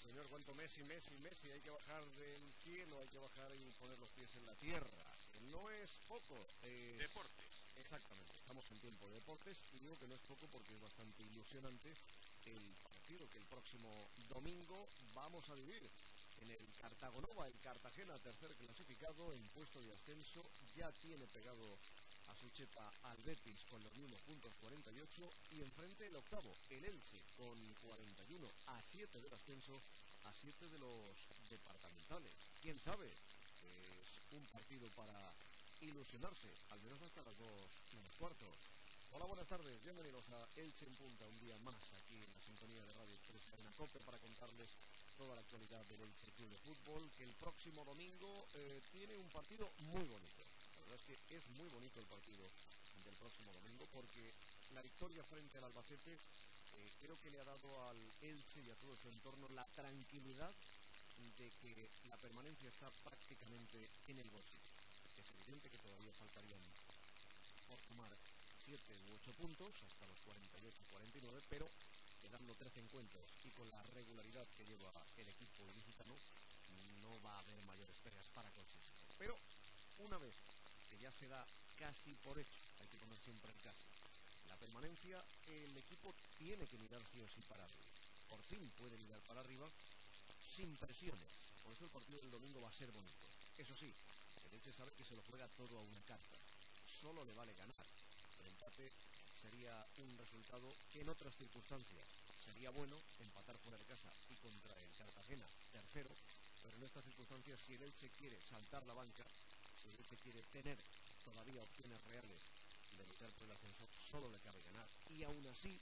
señor, cuánto Messi, Messi, Messi. Hay que bajar del cielo, hay que bajar y poner los pies en la tierra. No es poco. Deporte. Exactamente, estamos en tiempo de deportes y digo que no es poco porque es bastante ilusionante el partido que el próximo domingo vamos a vivir en el Cartagonova. El Cartagena, tercer clasificado en puesto de ascenso, ya tiene pegado a su chepa al Betis con los mismos puntos, 48, y enfrente el octavo, el Elche, con 41, a 7 del ascenso, a 7 de los departamentales. ¿Quién sabe? Es un partido para ilusionarse, al menos hasta las 2 menos cuarto. Hola, buenas tardes, bienvenidos a Elche en Punta, un día más aquí en la sintonía de Radio Express Cadena COPE para contarles toda la actualidad del Elche Club de Fútbol, que el próximo domingo tiene un partido muy bonito. La verdad es que es muy bonito el partido del próximo domingo porque la victoria frente al Albacete creo que le ha dado al Elche y a todo su entorno la tranquilidad de que la permanencia está prácticamente en el bolsillo. Es evidente que todavía faltarían por sumar 7 u 8 puntos hasta los 48-49, pero quedando 13 encuentros y con la regularidad que lleva el equipo ilicitano, no va a haber mayores pegas para conseguirlo. Pero una vez que ya se da casi por hecho, hay que poner siempre en casa la permanencia, el equipo tiene que mirar sí o sí para arriba. Por fin puede mirar para arriba sin presiones. Por eso el partido del domingo va a ser bonito. Eso sí, el Elche sabe que se lo juega todo a una carta. Solo le vale ganar. El empate sería un resultado que en otras circunstancias sería bueno, empatar fuera de casa y contra el Cartagena, tercero, pero en estas circunstancias, si el Elche quiere saltar la banca, si el Elche quiere tener todavía opciones reales de luchar por el ascenso, solo le cabe ganar. Y aún así,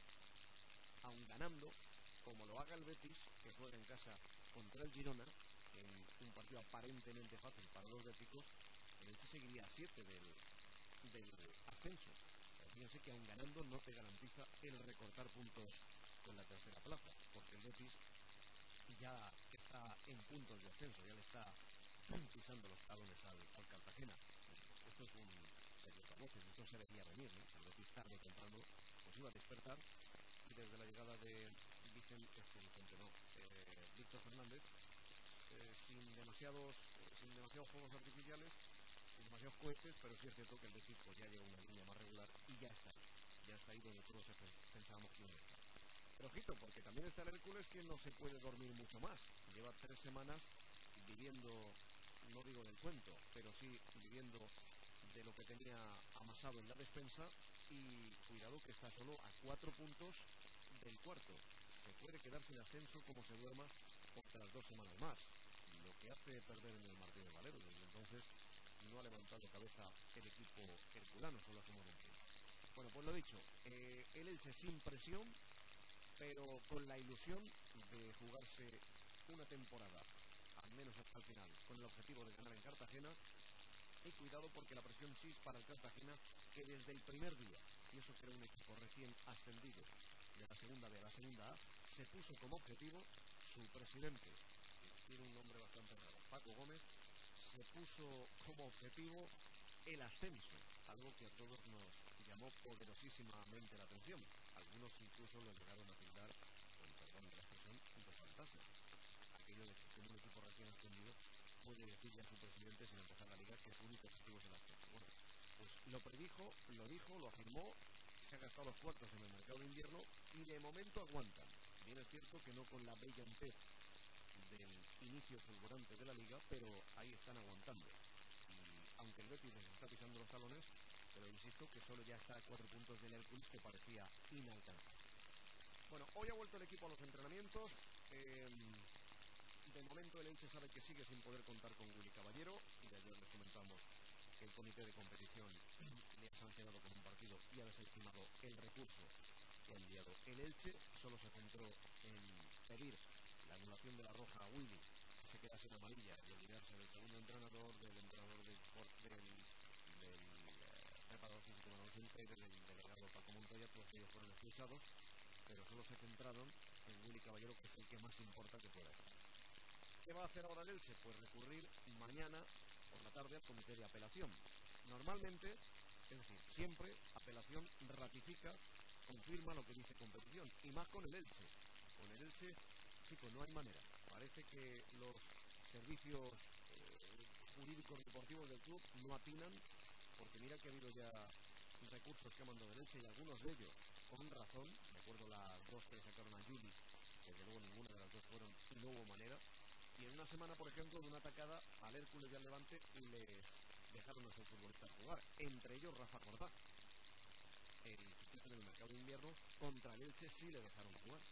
aún ganando, como lo haga el Betis, que juega en casa contra el Girona, en un partido aparentemente fácil para los béticos, el Elche seguiría a 7 del ascenso. Pero fíjense que aún ganando no te garantiza el recortar puntos con la tercera plaza, porque el Betis ya está en puntos de ascenso, ya le está pisando los talones al Cartagena. Esto es un voces, esto se debía venir, ¿no? El Betis tarde o temprano pues iba a despertar, y desde la llegada de Víctor Fernández, sin demasiados fuegos artificiales, sin demasiados cohetes, pero sí es cierto que el Betis pues ya lleva una línea más regular y ya está ahí donde todos pensábamos que iba a estar. Pero ojito, porque también está el Hércules, que no se puede dormir mucho más. Lleva 3 semanas viviendo, no digo del cuento, pero sí viviendo de lo que tenía amasado en la despensa, y cuidado que está solo a 4 puntos del cuarto. Se puede quedar sin ascenso como se duerma otras 2 semanas más, lo que hace perder en el Martín de Valero. Desde entonces no ha levantado cabeza el equipo herculano, solo asomó un punto. Bueno, pues lo dicho, el Elche sin presión, pero con la ilusión de jugarse una temporada, al menos hasta el final, con el objetivo de ganar en Cartagena. Y cuidado, porque la presión sí es para el Cartagena, que desde el primer día, y eso que era un equipo recién ascendido de la segunda B a la segunda A, se puso como objetivo, su presidente, que tiene un nombre bastante raro, Paco Gómez, se puso como objetivo el ascenso, algo que a todos nos llamó poderosísimamente la atención. Algunos incluso lo llegaron a tildar, con perdón de la expresión, de fantasma. Aquello de que un equipo recién ascendido puede decirle a su presidente, sin empezar la liga, que su único objetivo es el ascenso. Bueno, pues lo predijo, lo dijo, lo afirmó, se ha gastado los cuartos en el mercado de invierno y de momento aguantan. Bien es cierto que no con la brillantez del inicio fulgurante de la liga, pero ahí están aguantando. Y aunque el Betis les está pisando los talones, pero insisto que solo ya está a 4 puntos del Hércules, que parecía inalcanzable. Bueno, hoy ha vuelto el equipo a los entrenamientos. De momento el Elche sabe que sigue sin poder contar con Willy Caballero, y de ayer les comentamos que el comité de competición le ha sancionado con un partido y ha desestimado el recurso que ha enviado el Elche. Solo se centró en pedir la anulación de la roja a Willy, que se queda sin amarilla, y olvidarse del segundo entrenador, del preparador físico Manuel Centre y del delegado Paco Montoya. Todos ellos fueron expulsados, pero solo se centraron en Willy Caballero, que es el que más importa que pueda estar. ¿Qué va a hacer ahora el Elche? Pues recurrir mañana por la tarde al comité de apelación. Normalmente, es decir, siempre, apelación ratifica, confirma lo que dice competición, y más con el Elche. Con el Elche, chicos, no hay manera. parece que los servicios jurídicos deportivos del club no atinan, porque mira que ha habido ya recursos que ha mandado el Elche y algunos de ellos con razón. Me acuerdo las dos que le sacaron a Juli, que desde luego ninguna de las dos fueron y no hubo manera. Y en una semana, por ejemplo, de una atacada al Hércules y al Levante les dejaron a sus futbolistas jugar, entre ellos Rafa Cordá. El fichaje del mercado de invierno contra el Elche sí le dejaron jugar.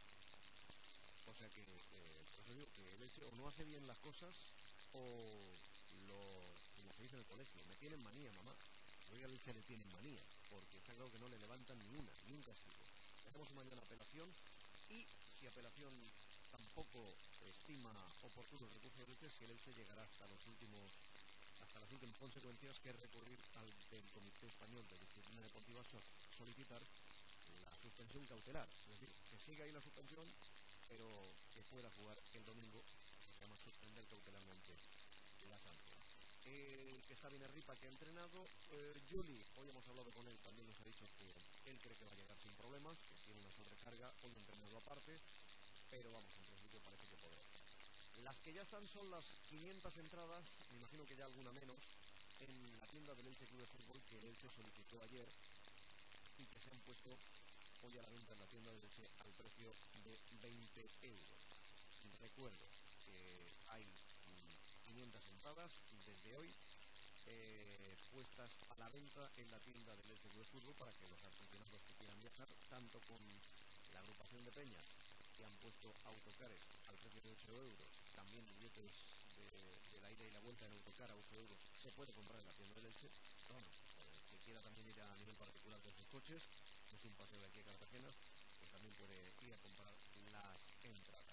O sea que, por eso digo que el Elche o no hace bien las cosas o como se dice en el colegio, me tienen manía, mamá. Oiga, el Elche le tienen manía, porque está claro que no le levantan ni una, ni un castigo. Hacemos mañana apelación y si apelación tampoco estima oportuno el recurso del Elche, si el Elche llegará hasta las últimas consecuencias, que es recurrir al del Comité Español de Disciplina Deportiva, solicitar la suspensión cautelar, es decir, que siga ahí la suspensión, pero que pueda jugar el domingo, que se llama suspender cautelarmente la sanción. El que está bien es Ripa, que ha entrenado. Juli, hoy hemos hablado con él, también nos ha dicho que él cree que va a llegar sin problemas, que tiene una sobrecarga, hoy entrenado aparte, pero vamos, en principio parece que podrá. Las que ya están son las 500 entradas, me imagino que ya alguna menos, en la tienda del Elche Club de Fútbol, que el Elche solicitó ayer y que se han puesto hoy a la venta en la tienda del Elche al precio de 20 euros. Recuerdo que hay 500 entradas desde hoy puestas a la venta en la tienda del Elche Club de Fútbol para que los aficionados que quieran viajar, tanto con la agrupación de peñas que han puesto autocares al precio de 8 euros, también billetes de la ida y la vuelta en autocar a 8 euros, se puede comprar en la tienda del Elche. Bueno, que quiera también ir a nivel particular con sus coches, es un paseo de aquí a Cartagena, pues también puede ir a comprar las entradas.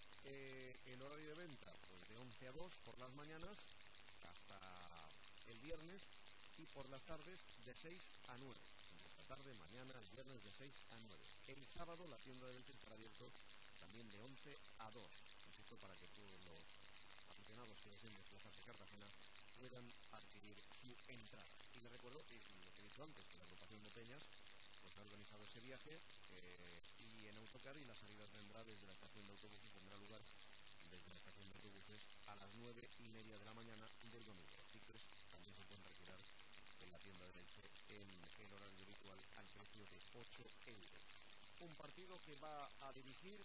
El horario de venta, pues de 11 a 2 por las mañanas hasta el viernes, y por las tardes de 6 a 9. Esta tarde, mañana, el viernes de 6 a 9. El sábado la tienda del Elche estará abierto también de 11 a 2. Insisto, para que todos los aficionados que deseen desplazarse a Cartagena puedan adquirir su entrada. Y les recuerdo que lo que he dicho antes, que la agrupación de peñas pues ha organizado ese viaje y en autocar, y la salida vendrá desde la estación de autobuses, tendrá lugar desde la estación de autobuses a las 9:30 de la mañana del domingo. Los tickets también se pueden retirar en la tienda de Elche en el horario habitual al precio de 8 euros. Un partido que va a dirigir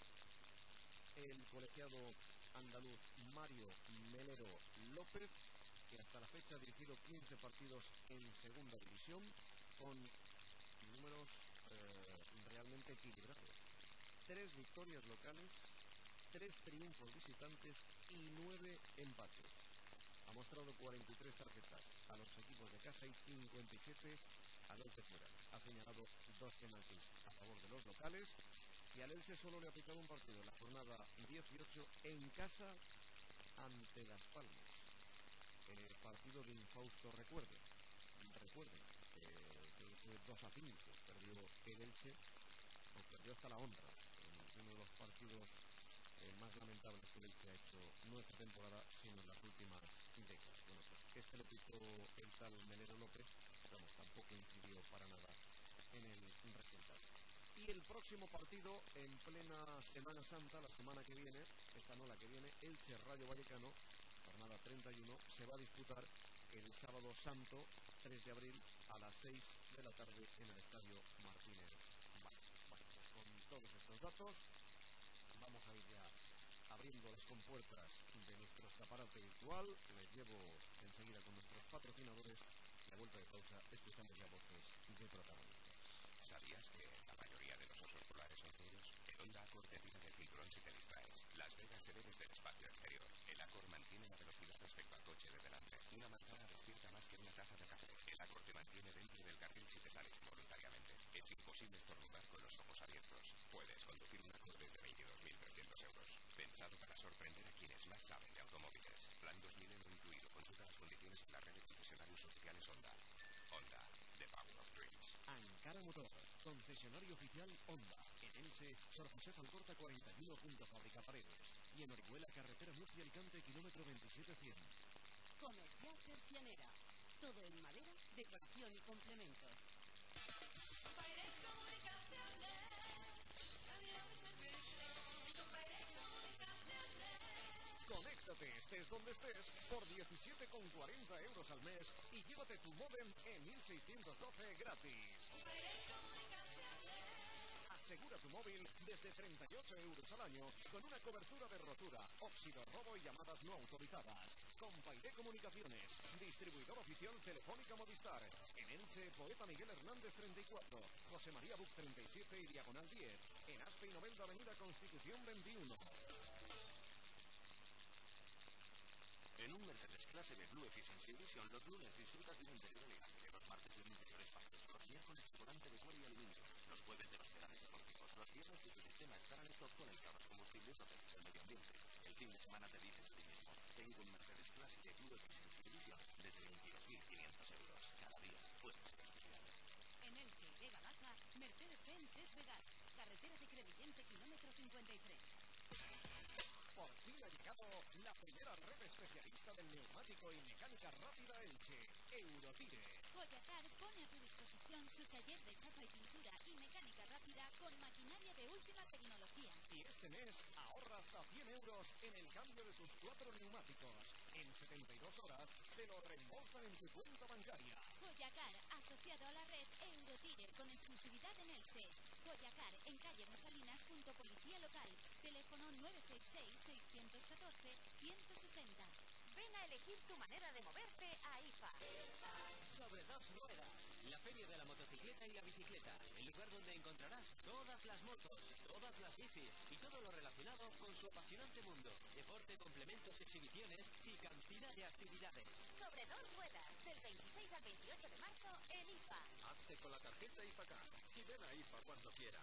el colegiado andaluz Mario Melero López, que hasta la fecha ha dirigido 15 partidos en segunda división con números realmente equilibrados. 3 victorias locales, 3 triunfos visitantes y 9 empates. Ha mostrado 43 tarjetas a los equipos de casa y 57 a los de fuera. Ha señalado 2 penaltis a favor de los locales, y al Elche solo le ha aplicado un partido en la jornada 18 en casa ante Las Palmas. Partido de infausto recuerden, creo que fue 2-5, perdió el Elche, nos perdió hasta la honra, en uno de los partidos más lamentables que el Elche ha hecho, no esta temporada, sino en las últimas décadas. Bueno, pues este lo pitó el tal Melero López, vamos, tampoco incidió para nada en el resultado. Y el próximo partido, en plena Semana Santa, la semana que viene, esta no la que viene, Elche Rayo Vallecano, jornada 31, se va a disputar el sábado santo, 3 de abril, a las 6 de la tarde en el Estadio Martínez Valero. Bueno, pues con todos estos datos vamos a ir ya abriendo las compuertas de nuestro escaparate virtual. Les llevo enseguida con nuestros patrocinadores, y a vuelta de pausa escuchamos ya voces de protagonistas. ¿Sabías que la mayoría de los osos polares son cielos? El Honda Accord te tira del cinturón si te distraes. Las Vegas se ve desde el espacio exterior. El Accord mantiene la velocidad respecto al coche de delante. Una manzana despierta más que una taza de café. El Accord te mantiene dentro del carril si te sales involuntariamente. Es imposible estornudar con los ojos abiertos. Puedes conducir un Accord desde 22.300 euros. Pensado para sorprender a quienes más saben de automóviles. Plan 2000 incluido. Consulta las condiciones en la red de concesionarios oficiales Honda. Honda, the power of dreams. Ankara Motor, concesionario oficial Honda. En Elche, Sor José Falcorta 41 junto a Fábrica Paredes. Y en Orihuela, carretera Murcia-Alicante, kilómetro 27-100. Comercial Tercianera. Todo en madera, decoración y complementos. Estés donde estés, por 17,40 euros al mes y llévate tu módem E1612 gratis. Asegura tu móvil desde 38 euros al año con una cobertura de rotura, óxido, robo y llamadas no autorizadas. Compairé Comunicaciones, distribuidor oficial Telefónica Movistar. En Elche, Poeta Miguel Hernández 34, José María Buc 37 y Diagonal 10. En Aspe y Novelda Avenida Constitución 21. En un Mercedes clase B Blue Efficiency Edition, los lunes disfrutas de un interior elegante, los martes de un interior espacioso, los miércoles de volante de cuero y aluminio, los jueves de los pedales deportivos, los viernes de su sistema estará en stock con el que ahorras combustible y proteges el medio ambiente. El fin de semana te dices a ti mismo, tengo un Mercedes clase B Blue Efficiency Edition desde 22.500 euros. Cada día puede ser especial. En Elche y Vega Baja, Mercedes-Benz es Vegar, carretera de Crevillente, kilómetro 53. Por fin ha llegado la primera red especialista del neumático y mecánica rápida Elche, Eurotire. Goyacar pone a tu disposición su taller de chapa y pintura y mecánica rápida con maquinaria de última tecnología. Y este mes ahorra hasta 100 euros en el cambio de tus 4 neumáticos. En 72 horas te lo reembolsan en tu cuenta bancaria. Goyacar, asociado a la red Eurotire con exclusividad en Elche. Goyacar, en calle Mesalinas, junto Policía Local. Teléfono 966-614-160. Ven a elegir tu manera de moverte a IFA. Sobre dos ruedas, la feria de la motocicleta y la bicicleta, el lugar donde encontrarás todas las motos, todas las bicis y todo lo relacionado con su apasionante mundo. Deporte, complementos, exhibiciones y cantidad de actividades. Sobre dos ruedas, del 26 al 28 de marzo en IFA. Hazte con la tarjeta IFA Card y ven a IFA cuando quieras.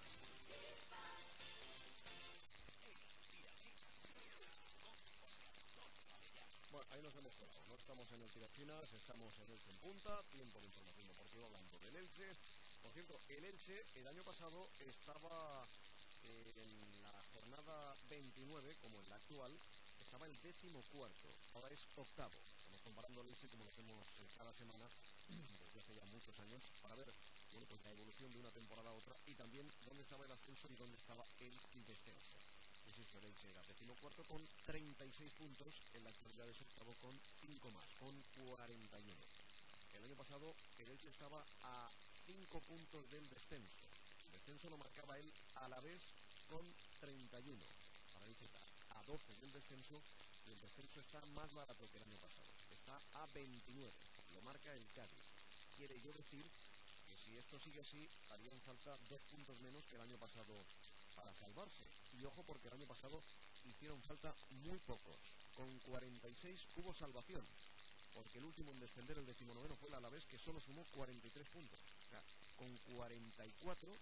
Bueno, ahí nos hemos colado. No estamos en el Tirachinas, estamos en Elche en Punta. Tiempo de información deportiva hablando del Elche. Por cierto, el Elche el año pasado estaba en la jornada 29, como en la actual, estaba el 14º. Ahora es octavo. Estamos comparando el Elche como lo hacemos cada semana desde hace ya muchos años para ver pues la evolución de una temporada a otra y también dónde estaba el ascenso y dónde estaba el descenso. Insisto, el Elche era 14º con 36 puntos, en la actualidad es octavo con 5 más, con 41. El año pasado el Elche estaba a 5 puntos del descenso. El descenso lo marcaba el Alavés con 31. Ahora el Elche está a 12 del descenso y el descenso está más barato que el año pasado. Está a 29. Lo marca el Cádiz. Quiere yo decir que si esto sigue así, harían falta 2 puntos menos que el año pasado para salvarse. Y ojo, porque el año pasado hicieron falta muy pocos. Con 46 hubo salvación, porque el último en descender, el 19º, fue el Alavés, que solo sumó 43 puntos. O sea, con 44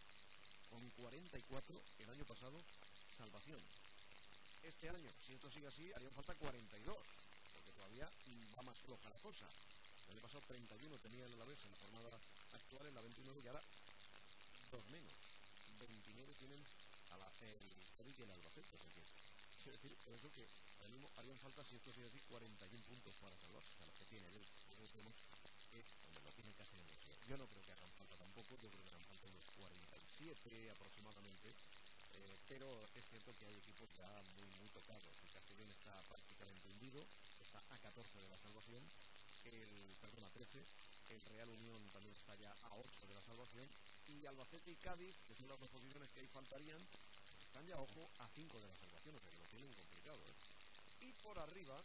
el año pasado, salvación. Este año, si esto sigue así, harían falta 42, porque todavía va más floja la cosa. El año pasado 31 tenía el Alavés en la jornada actual, en la 29, y ahora 2 menos. 29 tienen el Cádiz y el Albacete. Es decir, por eso que ahora mismo harían falta, si esto sigue así, 41 puntos para salvarse, o sea, los que tiene el Elche. Por eso decimos que lo tienen casi en el bolsillo. Yo no creo que hagan falta tampoco, yo creo que harán falta unos 47 aproximadamente, pero es cierto que hay equipos ya muy tocados. El Castellón está prácticamente hundido, está a 14 de la salvación, a 13, el Real Unión también está ya a 8 de la salvación, y Albacete y Cádiz, que son las dos posiciones que ahí faltarían, pues están ya, ojo, a 5 de la salvación, o sea que lo tienen complicado, ¿eh? Y por arriba,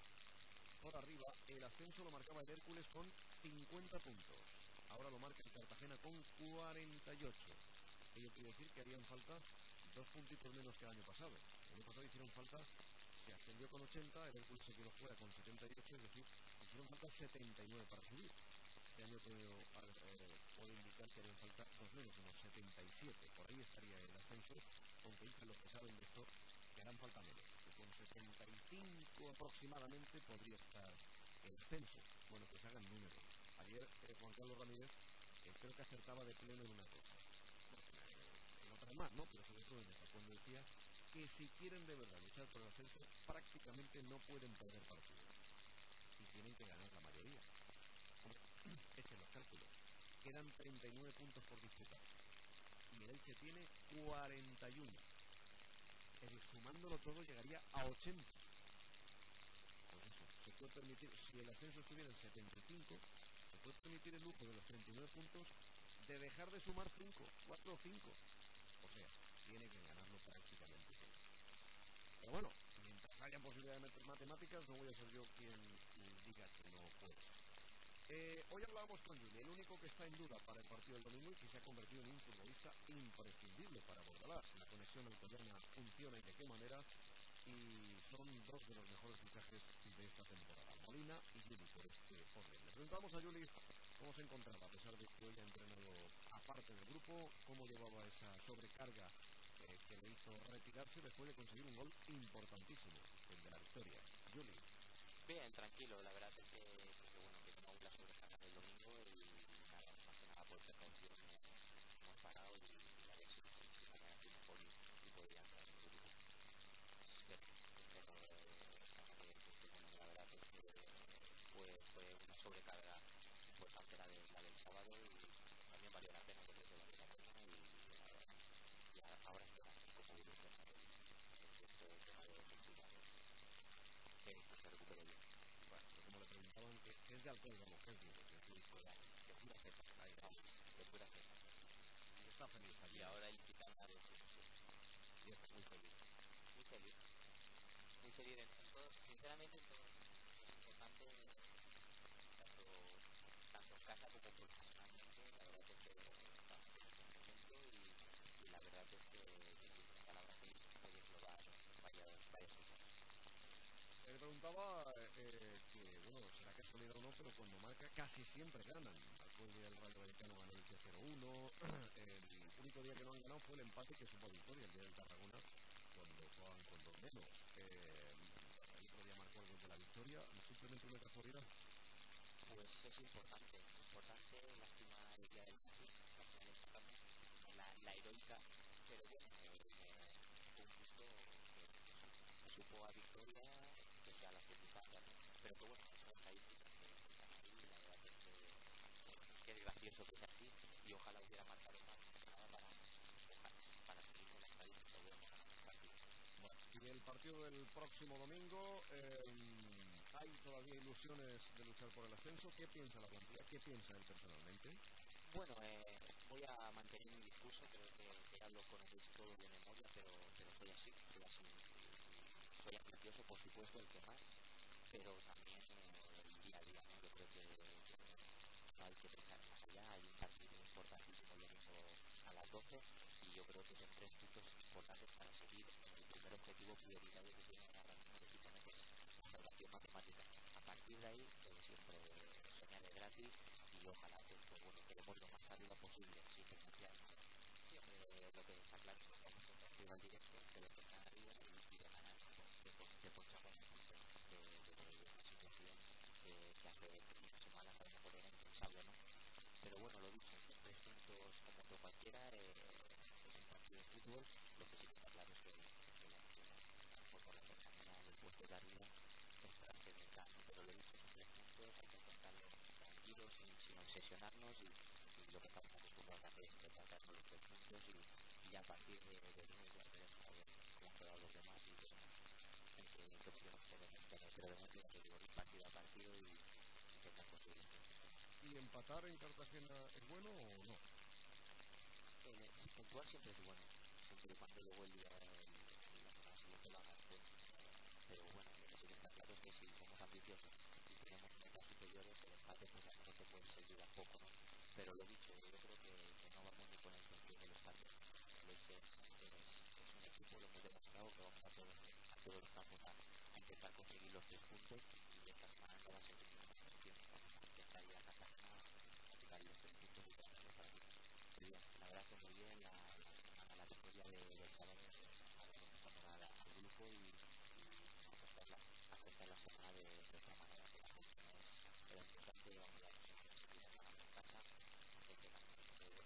el ascenso lo marcaba el Hércules con 50 puntos. Ahora lo marca el Cartagena con 48. Ello quiere decir que harían falta 2 puntitos menos que el año pasado. El año pasado hicieron falta, se ascendió con 80, el Hércules se quedó fuera con 78, es decir, hicieron falta 79 para subir. Este año puedo indicar que harían falta 2 menos, unos 77. Por ahí estaría el ascenso, aunque dicen los que saben de esto que harán falta menos, que con 75 aproximadamente podría estar el ascenso. Bueno, pues hagan números. Ayer Juan Carlos Ramírez creo que acertaba de pleno en una cosa. En otras más, ¿no? Pero sobre todo en esa, cuando decía que si quieren de verdad luchar por el ascenso, prácticamente no pueden perder partidos. Y tienen que ganar la mayoría. Echen los cálculos. Quedan 39 puntos por disputar. Y el Elche tiene 41. Es decir, sumándolo todo llegaría a 80. puede permitir, si el ascenso estuviera en 75, se puede permitir el lujo de los 39 puntos de dejar de sumar 5, 4 o 5. O sea, tiene que ganarlo prácticamente todo. Pero bueno, mientras haya posibilidad de meter matemáticas, no voy a ser yo quien diga que no puede ser. Hoy hablábamos con Juli, el único que está en duda para el partido del domingo y que se ha convertido en un futbolista imprescindible para Bordalás. La conexión alcoyana funciona y de qué manera, y son dos de los mejores fichajes de esta temporada, Molina y Juli por Orlen. Le preguntamos a Juli cómo se encontraba, a pesar de que hoy ha entrenado aparte del grupo, cómo llevaba esa sobrecarga que le hizo retirarse después de conseguir un gol importantísimo, el de la victoria. Juli. Bien, tranquilo, la verdad es que bueno, que tomamos la sobrecarga del domingo y nada, más que nada por precaución hemos parado y a ver si mañana estoy mejor y podría entrar en el grupo. Espero que bueno, la verdad es que fue una sobrecarga importante la del sábado y también valió la pena, yo creo que valió la pena y ahora espera cómo evoluciona este tema de cuidados que se recupere bien. Bueno, pues como le preguntaban que es de alcohol, vamos, que es duro, que es de pura cepa, De pura cepa. y está feliz allí. Y ahora el quitarla de Y está muy feliz. muy feliz en todo, sinceramente en todo es importante tanto en casa como profesionalmente. La verdad es que estamos en un buen momento y la verdad es que sí, la palabra feliz puede englobar varias cosas. Le preguntaba que, bueno, será casualidad o no, pero cuando marca casi siempre ganan. Marcó el día del Rayo Vallecano, ganó el 0-1. El único día que no han ganado fue el empate que supo victoria, el día del Tarragona, cuando jugaban con dos menos. El otro día marcó el gol de la victoria, simplemente una casualidad. Pues es importante, lástima el día del Madrid, al final empatamos, la heroica, pero bueno, fue un susto que supo a victoria, pese a las circunstancias, ¿no? Pero que bueno, son estadísticas que están ahí y la verdad es que es gracioso que sea así y ojalá hubiera marcado más, nada para seguir con la estadística y hubiéramos ganado el partido. Bueno, y el partido del próximo domingo, hay todavía ilusiones de luchar por el ascenso. ¿Qué piensa la plantilla? ¿Qué piensa él personalmente? Bueno, voy a mantener mi discurso, creo que ya lo conocéis todos de memoria, pero soy así, soy ambicioso, por supuesto, el que más, pero también el día a día, ¿no? Yo creo que no hay que pensar más allá, hay un partido importantísimo el domingo a las 12 y yo creo que son 3 puntos importantes para seguir el primer objetivo prioritario que tiene ahora mismo el equipo, ¿no? Que es la salvación matemática. A partir de ahí, siempre soñar es gratis y ojalá, pues bueno, queremos lo más arriba posible, sin renunciar. Siempre lo que está claro es que vamos a un rival directo de los que están arriba y de ganar de ponchar en el punto de una situación que hace unas semanas a lo mejor era impensable, ¿no? Pero bueno, lo dicho, son 3 puntos como otro cualquiera, es un partido de fútbol, lo que sí que está claro es que a lo mejor por la cercanía del puesto de arriba esperarse de entrar, ¿no? Pero lo dicho, son 3 puntos, hay que afrontarlos tranquilos, sin obsesionarnos y lo que estamos acostumbrados a hacer es intentar darnos los 3 puntos y ya a partir de lunes ya veremos a ver cómo han quedado los demás y veremos en qué opciones podemos tener, pero de momento ya te digo, ir partido a partido y intentar conseguir los puntos. ¿Y empatar en Cartagena es bueno o no? Puntuar siempre es bueno, siempre y cuando luego la semana siguiente lo hagas bueno. Pero bueno, lo que sí que está claro es que si somos ambiciosos y tenemos metas superiores, el empate pues a lo mejor te puede servir a poco, ¿no? Pero lo dicho, yo creo que no vamos ni con la intención del empate. El Elche es un equipo, lo hemos demostrado, que vamos a todos los campos a intentar conseguir los 3 puntos y esta semana no va a ser ninguna excepción. Vamos a intentar ir a Cartagena a tirar los 3 puntos y traerlos para aquí. Muy bien, la verdad que muy bien, la victoria del sábado ha dado mucha moral al grupo y vamos a afrontar la semana de otra manera, que la gente no era importante, llevamos ya 2 semanas seguidas ganando en casa, la gente también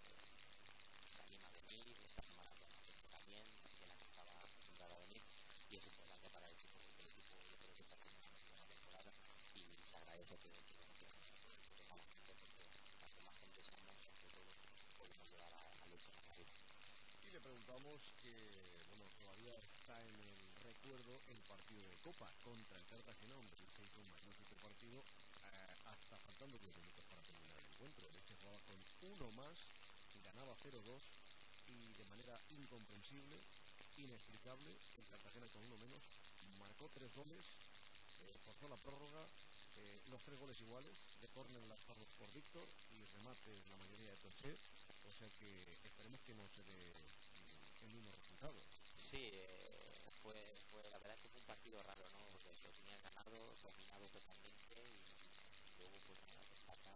se anima a venir, esta semana bueno, la gente también, que la que estaba acostumbrada a venir y es importante para el equipo porque el equipo yo creo que está haciendo una muy buena temporada y se agradece que bueno, que venga la gente porque cuanto más gente seamos, entre todos, podemos llevar a Leche más arriba. Y le preguntamos que, bueno, todavía está en el recuerdo el partido de Copa contra el Cartagena, donde se hizo un magnífico partido, hasta faltando 10 minutos para terminar el encuentro. El Elche jugaba con uno más, ganaba 0-2 y de manera incomprensible, inexplicable, el Cartagena con uno menos marcó 3 goles, forzó la prórroga, los 3 goles iguales, de córner lanzados por Víctor y remates la mayoría de Toché, o sea que esperemos que no se dé el mismo resultado. Sí, la verdad es que fue un partido raro, ¿no? Porque lo tenían ganado, dominado totalmente y luego pues nada, te sacan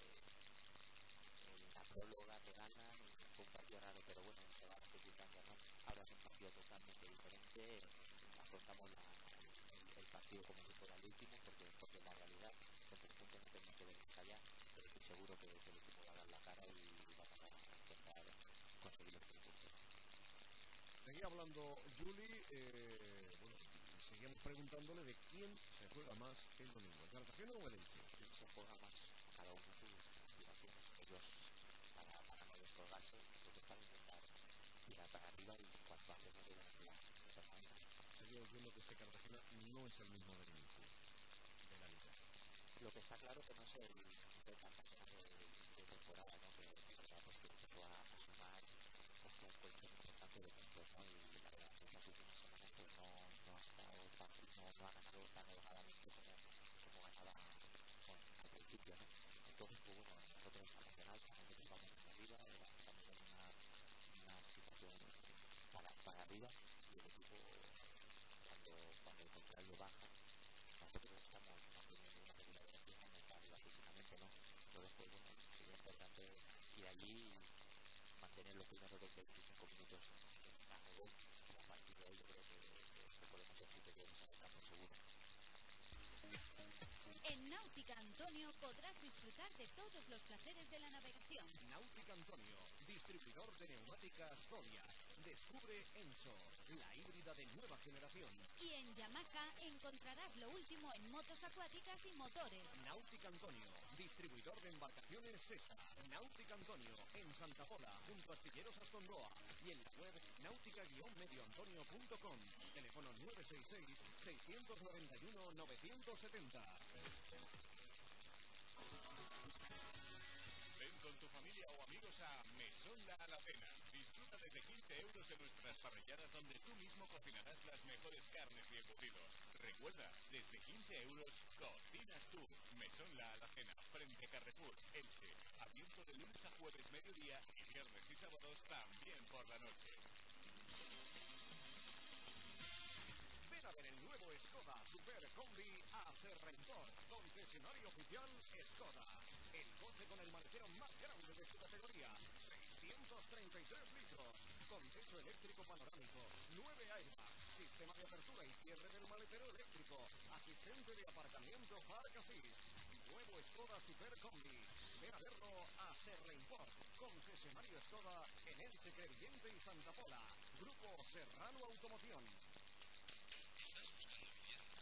en la próloga, te ganan y fue un partido raro, pero bueno, se va rectificando, ¿no? Ahora es un partido totalmente diferente, afrontamos el partido como si fuera el último, porque la realidad, con 3 puntos no tenemos que ver más allá, pero estoy seguro que el equipo va a dar la cara y vamos a intentar conseguir los 3 puntos. Seguía hablando Juli, bueno, seguíamos preguntándole de quién se juega más el domingo, ¿el Cartagena o el Elche? ¿Quién se juega más? Cada uno sus aspiraciones. Ellos, para no descolgarse, nosotros para intentar tirar para arriba y cuanto antes nos lleven las herramientas. Seguía diciendo que este Cartagena no es el mismo del inicio de la liga. Lo que está claro que no es el Cartagena de temporada, ¿no? Que de verdad pues que empezó a sumar pues un colchón importante de puntos, ¿no? Y la verdad estas últimas semanas pues no ha estado fácil, no ha ganado tan holgadamente como ganaba al principio, ¿no? Entonces pues bueno, nosotros estamos en alta, nosotros vamos hacia arriba, estamos en una situación para arriba y el equipo cuando el contrario baja, nosotros estamos manteniendo una regularidad que estamos arriba físicamente, ¿no? Entonces pues bueno, sería importante ir allí y mantener los primeros 25 minutos bajo gol, y a partir de ahí yo creo que podemos ser superiores en el campo seguro. En Náutica Antonio podrás disfrutar de todos los placeres de la navegación. Náutica Antonio, distribuidor de neumáticas Zodiac. Descubre Ensor, la híbrida de nueva generación. Y en Yamaha encontrarás lo último en motos acuáticas y motores. Náutica Antonio, distribuidor de embarcaciones Sesa. Náutica Antonio, en Santa Pola, junto a Astilleros Astondoa. Y en la web náutica-medioantonio.com. Teléfono 966-691-970. Ven con tu familia o amigos a Mesón La Alacena. Disfruta desde 15 euros de nuestras parrilladas donde tú mismo cocinarás las mejores carnes y embutidos. Recuerda, desde 15 euros cocinas tú. Mesón La Alacena, frente a Carrefour, Elche. Abierto de lunes a jueves mediodía y viernes y sábados también por la noche. Ven a ver el nuevo Skoda Super Combi a Serrentor, concesionario oficial Skoda. El coche con el maletero más grande de su categoría, 633 litros, con techo eléctrico panorámico, 9 airbags, sistema de apertura y cierre del maletero eléctrico, asistente de aparcamiento Park Assist. Nuevo Skoda Super Combi. Ven a verlo a Serrentor, concesionario Skoda en Elche, Crevillente y Santa Pola. Grupo Serrano Automoción. ¿Estás buscando vivienda?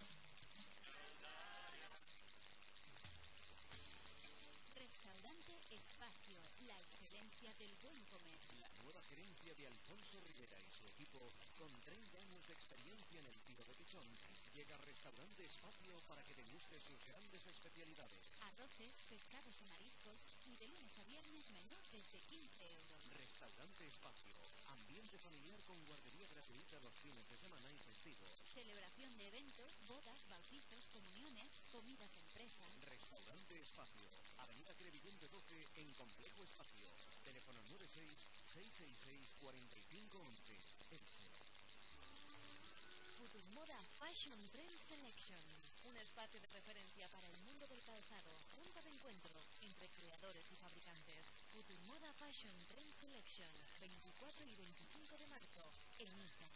Restaurante Espacio, la excelencia del buen comer. La nueva gerencia de Alfonso Rivera y su equipo, con 30 años de experiencia en el tiro de pichón, llega a Restaurante Espacio para que deguste sus grandes especialidades. Arroces, pescados y mariscos, y de lunes a viernes menú desde 15 euros. Restaurante Espacio, ambiente familiar con guardería gratuita los fines de semana y festivos. Celebración de eventos, bodas, bautizos, comuniones, comidas de empresa. Restaurante Espacio, Avenida Crevillente 12 en Complejo Espacio. Teléfono 96-666-4511. Elche. Futurmoda Fashion Trend Selection, un espacio de referencia para el mundo del calzado, punto de encuentro entre creadores y fabricantes. Futurmoda Fashion Trend Selection, 24 y 25 de marzo, en Niza.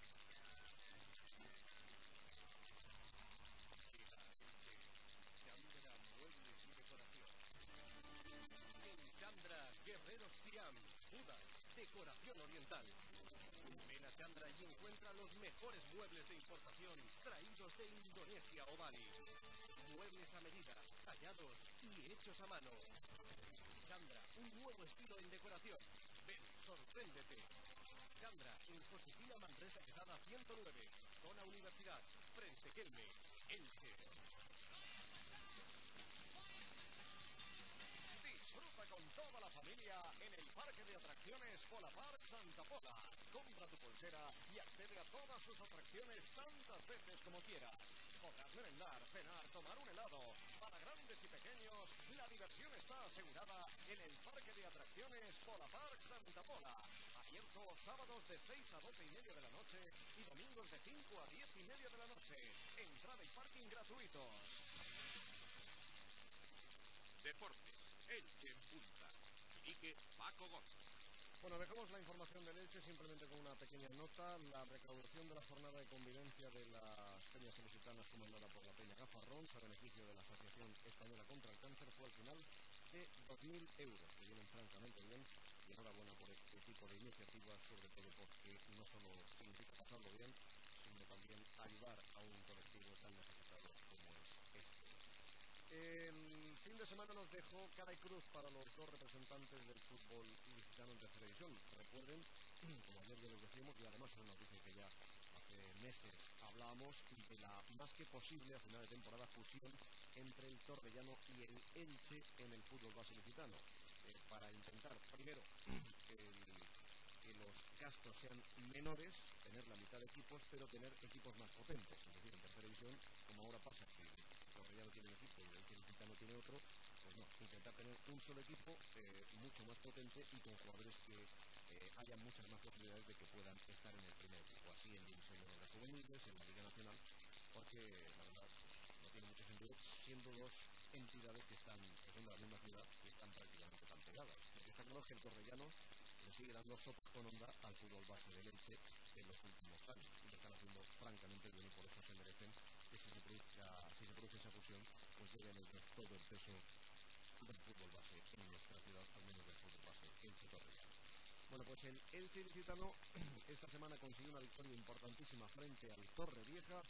Chandra Muebles y Decoración. En Chandra, Guerreros Siam, Budas, decoración oriental. Ven a Chandra y encuentra los mejores muebles de importación traídos de Indonesia o Bali. Muebles a medida, tallados y hechos a mano. Chandra, un nuevo estilo en decoración. Ven, sorpréndete. Chandra, en Josefina Manresa Quesada 109. Azcona Universidad, frente Kelme, Elche. Disfruta con toda la familia en el parque de atracciones Pola Park Santa Pola. Compra tu pulsera y accede a todas sus atracciones tantas veces como quieras. Podrás merendar, cenar, tomar un helado. Para grandes y pequeños, la diversión está asegurada en el parque de atracciones Pola Park Santa Pola. Abierto sábados de 6 a 12 y media de la noche y domingos de 5 a 10 y media de la noche. Entrada y parking gratuitos. Deporte. Elche en punta. Dirige Paco Gómez. Bueno, dejamos la información del Elche simplemente con una pequeña nota. La recaudación de la jornada de convivencia de las peñas ilicitanas comandada por la Peña Gafarrón a beneficio de la Asociación Española contra el Cáncer fue al final de 2.000 euros, que vienen francamente bien. Y enhorabuena por este tipo de iniciativas, sobre todo porque no solo significa pasarlo bien, sino también ayudar a un colectivo tan necesitado como es este. El fin de semana nos dejó cara y cruz para los dos representantes del fútbol ilicitano en tercera división. Recuerden, como ayer ya les decíamos, y además es una noticia que ya hace meses hablábamos, de la más que posible a final de temporada fusión entre el Torrellano y el Elche en el fútbol base ilicitano, para intentar, primero, que los gastos sean menores, tener la mitad de equipos, pero tener equipos más potentes. Es decir, en tercera división, como ahora pasa que el Torrellano tiene un equipo y el Elche ilicitano tiene otro, pues no, intentar tener un solo equipo mucho más potente y con jugadores que haya muchas más posibilidades de que puedan estar en el primer equipo, así en división de juveniles, en la Liga Nacional, porque la verdad no tiene mucho sentido siendo dos entidades que son de la misma ciudad y están prácticamente tan pegadas. Lo que está claro es que el Torrellano le sigue dando sopa con onda al fútbol base del Elche en los últimos años y lo están haciendo francamente bien y por eso se merecen que si se produce esa fusión, pues lleven ellos todo el peso del fútbol base en nuestra ciudad, al menos del fútbol base Elche Torrellano. Bueno, pues el Elche ilicitano esta semana consiguió una victoria importantísima frente al Torrevieja,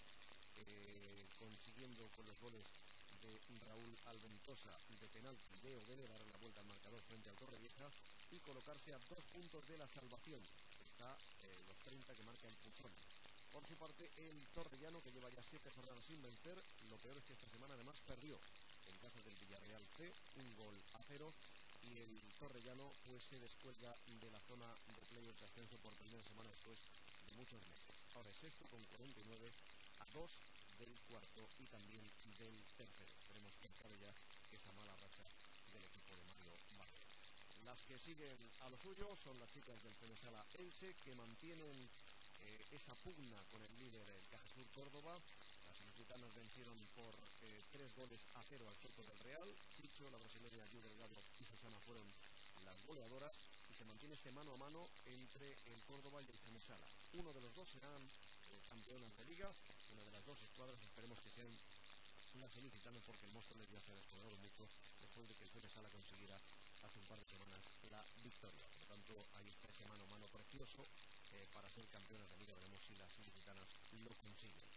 consiguiendo con los goles de Raúl Alventosa de penalti de Ovele dar la vuelta al marcador frente al Torrevieja y colocarse a 2 puntos de la salvación. Está los 30 que marca el Pusón. Por su parte, el Torrellano, que lleva ya 7 jornadas sin vencer, lo peor es que esta semana además perdió en casa del Villarreal C, 1-0, y el Torrellano pues se descuelga de la zona de playoff de ascenso por primera semana después de muchos meses. Ahora es sexto con 49 a 2 del cuarto y también del tercero. Esperemos que acabe ya esa mala racha del equipo de Mario Barrera. Las que siguen a lo suyo son las chicas del Fenesala Elche, que mantienen esa pugna con el líder del Cajasur Córdoba. Las ilicitanas vencieron por 3-0 al Soto del Real. Chicho, la brasileña Yu Delgado y Susana fueron las goleadoras y se mantiene ese mano a mano entre el Córdoba y el Fenesala. Uno de los dos serán campeonas de liga, una de las dos escuadras esperemos que sean las ilicitanas, porque el Móstoles ya se ha descolgado mucho después de que el Fenesala consiguiera hace un par de semanas la victoria. Por lo tanto, ahí está ese mano a mano precioso para ser campeonas de liga. Veremos si las ilicitanas lo consiguen.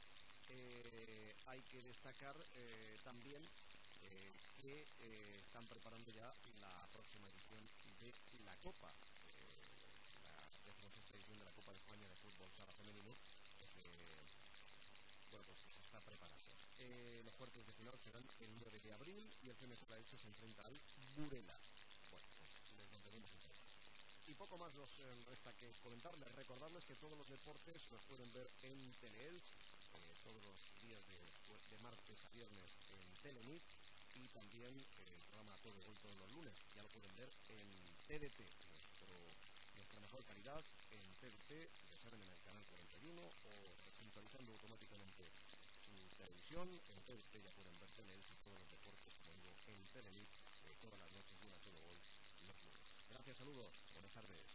Hay que destacar también que están preparando ya la próxima edición de la Copa, la 16ª edición de la Copa de España de Fútbol Sala Femenino, que se está preparando. Los cuartos de final serán el 9 de abril y el Fenesala Elche se enfrenta al Burela. Bueno, pues les mantenemos informados. Y poco más nos resta que comentarles, recordarles que todos los deportes los pueden ver en Teleelch, todos los días de martes a viernes en Telenit, y también el programa Todo Gol todos los lunes, ya lo pueden ver en TDT, nuestra mejor calidad en TDT, ya saben, en el canal 41 o sintonizando automáticamente su televisión. En TDT ya pueden ver Teleelch y todos los deportes, como digo, en Telenit, todas las noches, una Todo Gol los lunes. Gracias, saludos, buenas tardes.